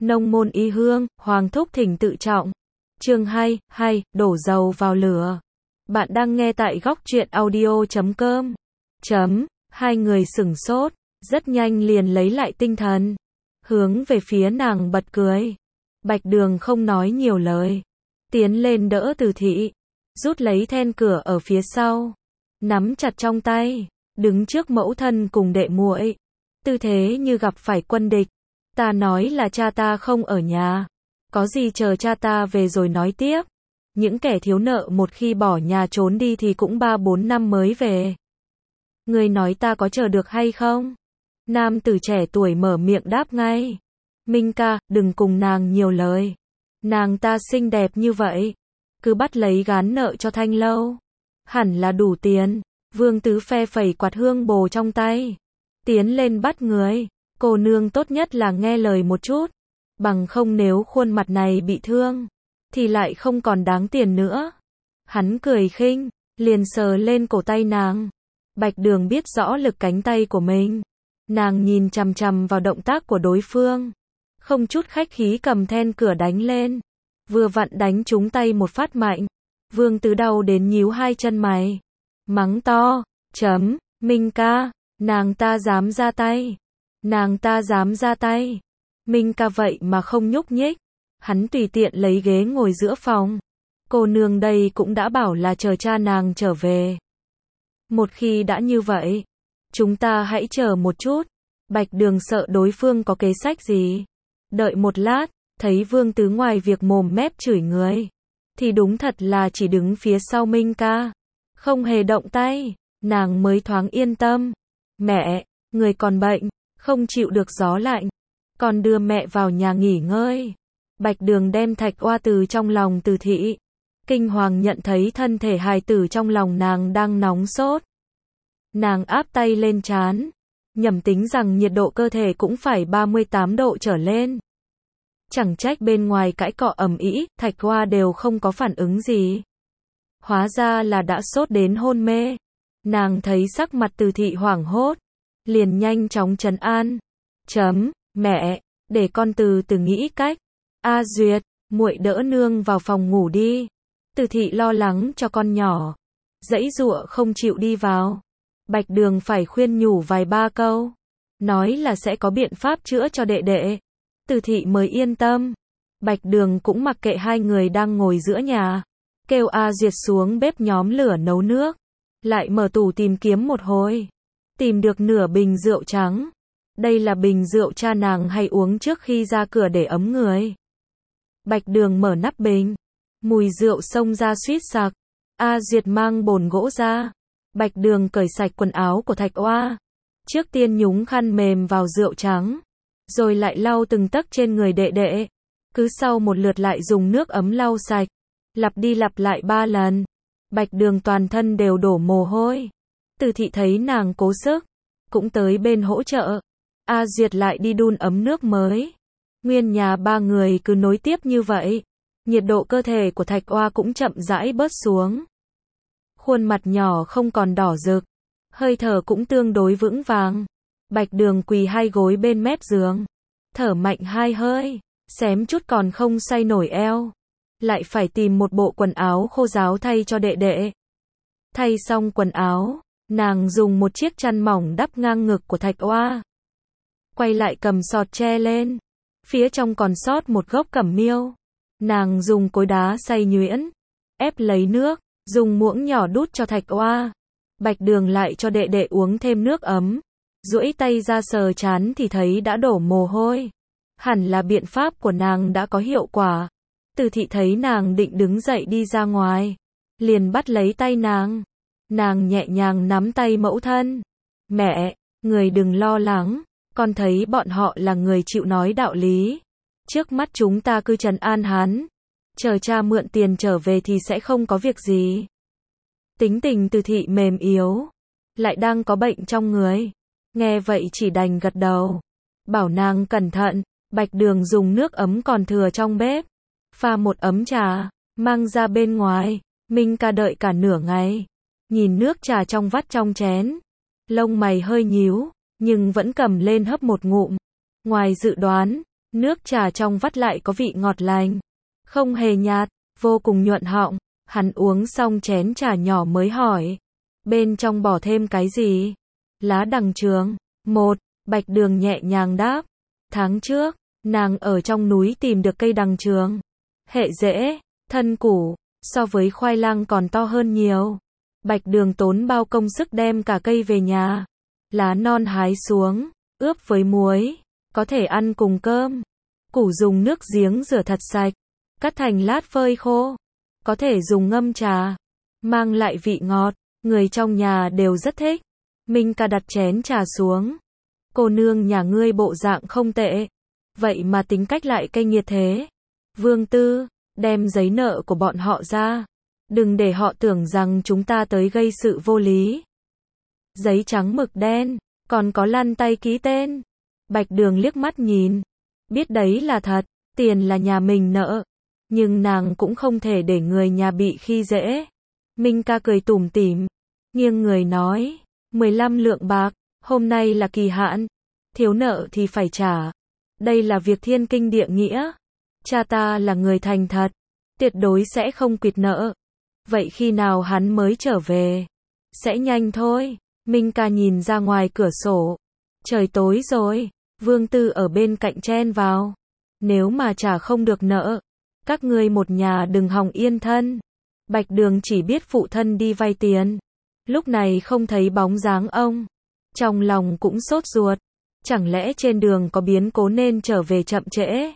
Nông môn y hương, Hoàng thúc thỉnh tự trọng. Chương 2, đổ dầu vào lửa. Bạn đang nghe tại góc truyện audio.com. Hai người sửng sốt, rất nhanh liền lấy lại tinh thần, hướng về phía nàng bật cười. Bạch Đường không nói nhiều lời, tiến lên đỡ Từ Thị, rút lấy then cửa ở phía sau, nắm chặt trong tay, đứng trước mẫu thân cùng đệ muội, tư thế như gặp phải quân địch. Ta nói là cha ta không ở nhà, có gì chờ cha ta về rồi nói tiếp. Những kẻ thiếu nợ một khi bỏ nhà trốn đi thì cũng 3-4 năm mới về. Ngươi nói ta có chờ được hay không? Nam tử trẻ tuổi mở miệng đáp ngay. Minh ca, đừng cùng nàng nhiều lời. Nàng ta xinh đẹp như vậy, cứ bắt lấy gán nợ cho Thanh Lâu, hẳn là đủ tiền. Vương Tứ phe phẩy quạt hương bồ trong tay, tiến lên bắt người. Cô nương tốt nhất là nghe lời một chút, bằng không nếu khuôn mặt này bị thương, thì lại không còn đáng tiền nữa. Hắn cười khinh, liền sờ lên cổ tay nàng. Bạch Đường biết rõ lực cánh tay của mình. Nàng nhìn chằm chằm vào động tác của đối phương, không chút khách khí cầm then cửa đánh lên. Vừa vặn đánh trúng tay một phát mạnh. Vương Tứ đau đến nhíu hai chân mày, mắng to, Minh ca, nàng ta dám ra tay. Nàng ta dám ra tay. Minh ca vậy mà không nhúc nhích. Hắn tùy tiện lấy ghế ngồi giữa phòng. Cô nương đây cũng đã bảo là chờ cha nàng trở về. Một khi đã như vậy, chúng ta hãy chờ một chút. Bạch Đường sợ đối phương có kế sách gì. Đợi một lát, thấy Vương Tứ ngoài việc mồm mép chửi người, thì đúng thật là chỉ đứng phía sau Minh ca, không hề động tay. Nàng mới thoáng yên tâm. Mẹ, người còn bệnh, không chịu được gió lạnh, còn đưa mẹ vào nhà nghỉ ngơi. Bạch Đường đem Thạch Oa từ trong lòng Từ Thị. Kinh hoàng nhận thấy thân thể hài tử trong lòng nàng đang nóng sốt. Nàng áp tay lên trán, nhẩm tính rằng nhiệt độ cơ thể cũng phải 38 độ trở lên. Chẳng trách bên ngoài cãi cọ ầm ĩ, Thạch Oa đều không có phản ứng gì. Hóa ra là đã sốt đến hôn mê. Nàng thấy sắc mặt Từ Thị hoảng hốt, liền nhanh chóng trấn an. Mẹ, để con từ từ nghĩ cách. A Duyệt, muội đỡ nương vào phòng ngủ đi. Từ Thị lo lắng cho con nhỏ, giãy giụa không chịu đi vào. Bạch Đường phải khuyên nhủ vài ba câu, nói là sẽ có biện pháp chữa cho đệ đệ. Từ Thị mới yên tâm. Bạch Đường cũng mặc kệ hai người đang ngồi giữa nhà, kêu A Duyệt xuống bếp nhóm lửa nấu nước, lại mở tủ tìm kiếm một hồi, tìm được nửa bình rượu trắng. Đây là bình rượu cha nàng hay uống trước khi ra cửa để ấm người. Bạch Đường mở nắp bình, mùi rượu xông ra suýt sặc. A Duyệt mang bồn gỗ ra. Bạch Đường cởi sạch quần áo của Thạch Oa, trước tiên nhúng khăn mềm vào rượu trắng, rồi lại lau từng tấc trên người đệ đệ. Cứ sau một lượt lại dùng nước ấm lau sạch, lặp đi lặp lại 3 lần. Bạch Đường toàn thân đều đổ mồ hôi. Từ Thị thấy nàng cố sức, cũng tới bên hỗ trợ. A Duyệt lại đi đun ấm nước mới. Nguyên nhà ba người cứ nối tiếp như vậy. Nhiệt độ cơ thể của Thạch Oa cũng chậm rãi bớt xuống. Khuôn mặt nhỏ không còn đỏ rực, hơi thở cũng tương đối vững vàng. Bạch Đường quỳ hai gối bên mép giường, thở mạnh hai hơi, xém chút còn không xoay nổi eo. Lại phải tìm một bộ quần áo khô ráo thay cho đệ đệ. Thay xong quần áo, nàng dùng một chiếc chăn mỏng đắp ngang ngực của Thạch Oa. Quay lại cầm sọt tre lên, phía trong còn sót một gốc cẩm miêu. Nàng dùng cối đá xay nhuyễn, ép lấy nước, dùng muỗng nhỏ đút cho Thạch Oa. Bạch Đường lại cho đệ đệ uống thêm nước ấm, duỗi tay ra sờ trán thì thấy đã đổ mồ hôi. Hẳn là biện pháp của nàng đã có hiệu quả. Từ Thị thấy nàng định đứng dậy đi ra ngoài, liền bắt lấy tay nàng. Nàng nhẹ nhàng nắm tay mẫu thân. Mẹ, người đừng lo lắng, con thấy bọn họ là người chịu nói đạo lý. Trước mắt chúng ta cứ trấn an hắn, chờ cha mượn tiền trở về thì sẽ không có việc gì. Tính tình Từ Thị mềm yếu, lại đang có bệnh trong người. Nghe vậy chỉ đành gật đầu, bảo nàng cẩn thận. Bạch Đường dùng nước ấm còn thừa trong bếp, pha một ấm trà, mang ra bên ngoài. Minh ca đợi cả nửa ngày, nhìn nước trà trong vắt trong chén, lông mày hơi nhíu, nhưng vẫn cầm lên hấp một ngụm. Ngoài dự đoán, Nước trà trong vắt lại có vị ngọt lành, không hề nhạt, vô cùng nhuận họng. Hắn uống xong chén trà nhỏ mới hỏi, bên trong bỏ thêm cái gì? Lá đằng trường. Một, Bạch Đường nhẹ nhàng đáp. Tháng trước, nàng ở trong núi tìm được cây đằng trường. Hệ rễ, thân củ, so với khoai lang còn to hơn nhiều. Bạch Đường tốn bao công sức đem cả cây về nhà. Lá non hái xuống, ướp với muối, có thể ăn cùng cơm. Củ dùng nước giếng rửa thật sạch, cắt thành lát phơi khô. Có thể dùng ngâm trà, mang lại vị ngọt, người trong nhà đều rất thích. Minh Ca đặt chén trà xuống. Cô nương nhà ngươi bộ dạng không tệ, vậy mà tính cách lại cay nghiệt thế. Vương Tư, đem giấy nợ của bọn họ ra, đừng để họ tưởng rằng chúng ta tới gây sự vô lý. Giấy trắng mực đen, còn có lăn tay ký tên. Bạch Đường liếc mắt nhìn, biết đấy là thật, tiền là nhà mình nợ, nhưng nàng cũng không thể để người nhà bị khi dễ. Minh Ca cười tủm tỉm, nghiêng người nói, 15 lượng bạc, hôm nay là kỳ hạn, thiếu nợ thì phải trả. Đây là việc thiên kinh địa nghĩa. Cha ta là người thành thật, tuyệt đối sẽ không quỵt nợ. Vậy khi nào hắn mới trở về? Sẽ nhanh thôi. Minh Ca nhìn ra ngoài cửa sổ. Trời tối rồi. Vương Tư ở bên cạnh chen vào. Nếu mà trả không được nợ, các ngươi một nhà đừng hòng yên thân. Bạch Đường chỉ biết phụ thân đi vay tiền. Lúc này không thấy bóng dáng ông. Trong lòng cũng sốt ruột. Chẳng lẽ trên đường có biến cố nên trở về chậm trễ?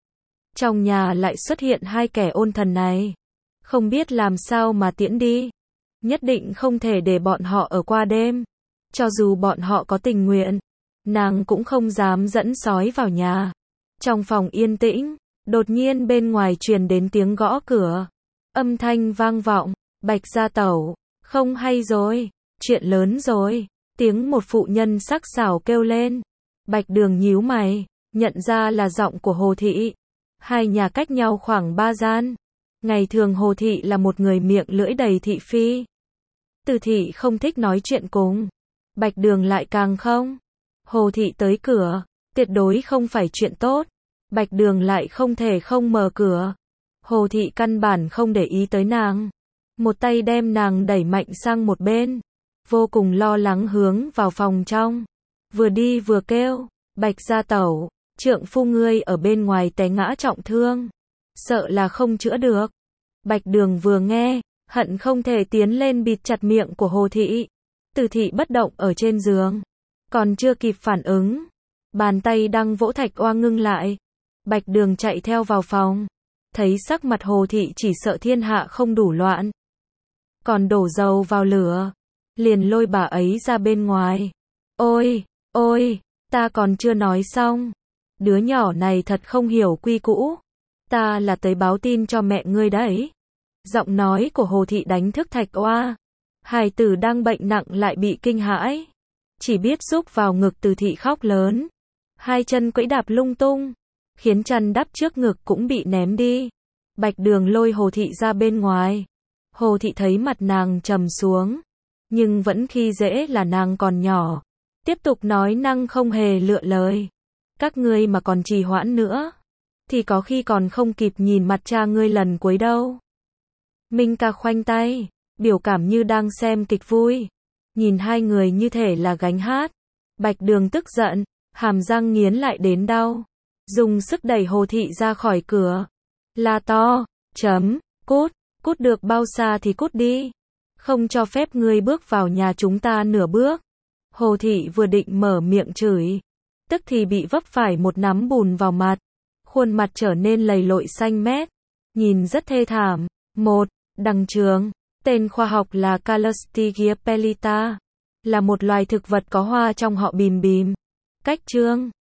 Trong nhà lại xuất hiện hai kẻ ôn thần này. Không biết làm sao mà tiễn đi. Nhất định không thể để bọn họ ở qua đêm. Cho dù bọn họ có tình nguyện, nàng cũng không dám dẫn sói vào nhà. Trong phòng yên tĩnh, đột nhiên bên ngoài truyền đến tiếng gõ cửa. Âm thanh vang vọng, Bạch gia tẩu, không hay rồi, chuyện lớn rồi. Tiếng một phụ nhân sắc sảo kêu lên. Bạch Đường nhíu mày, nhận ra là giọng của Hồ Thị. Hai nhà cách nhau khoảng 3 gian. Ngày thường Hồ Thị là một người miệng lưỡi đầy thị phi. Từ Thị không thích nói chuyện cùng. Bạch Đường lại càng không. Hồ Thị tới cửa, tuyệt đối không phải chuyện tốt. Bạch Đường lại không thể không mở cửa. Hồ Thị căn bản không để ý tới nàng. Một tay đem nàng đẩy mạnh sang một bên. Vô cùng lo lắng hướng vào phòng trong. Vừa đi vừa kêu, Bạch gia tẩu, trượng phu ngươi ở bên ngoài té ngã trọng thương. Sợ là không chữa được. Bạch Đường vừa nghe, hận không thể tiến lên bịt chặt miệng của Hồ Thị. Từ Thị bất động ở trên giường. Còn chưa kịp phản ứng. Bàn tay đang vỗ thạch oa ngưng lại. Bạch Đường chạy theo vào phòng. Thấy sắc mặt Hồ Thị chỉ sợ thiên hạ không đủ loạn. Còn đổ dầu vào lửa. Liền lôi bà ấy ra bên ngoài. Ôi, ôi, ta còn chưa nói xong. Đứa nhỏ này thật không hiểu quy cũ. Ta là tới báo tin cho mẹ ngươi đấy. Giọng nói của Hồ Thị đánh thức thạch oa. Hài tử đang bệnh nặng lại bị kinh hãi. Chỉ biết rúc vào ngực Từ Thị khóc lớn. Hai chân quẫy đạp lung tung. Khiến chăn đắp trước ngực cũng bị ném đi. Bạch Đường lôi Hồ Thị ra bên ngoài. Hồ Thị thấy mặt nàng trầm xuống. Nhưng vẫn khi dễ là nàng còn nhỏ. Tiếp tục nói năng không hề lựa lời. Các ngươi mà còn trì hoãn nữa, thì có khi còn không kịp nhìn mặt cha ngươi lần cuối đâu. Minh Ca khoanh tay, biểu cảm như đang xem kịch vui. Nhìn hai người như thể là gánh hát. Bạch Đường tức giận, hàm răng nghiến lại đến đau. Dùng sức đẩy Hồ Thị ra khỏi cửa. La to, cút, cút được bao xa thì cút đi. Không cho phép ngươi bước vào nhà chúng ta nửa bước. Hồ Thị vừa định mở miệng chửi, tức thì bị vấp phải một nắm bùn vào mặt. Khuôn mặt trở nên lầy lội xanh mét, nhìn rất thê thảm. Một, đằng trường, tên khoa học là Calostygia pellita, là một loài thực vật có hoa trong họ bìm bìm. Cách chương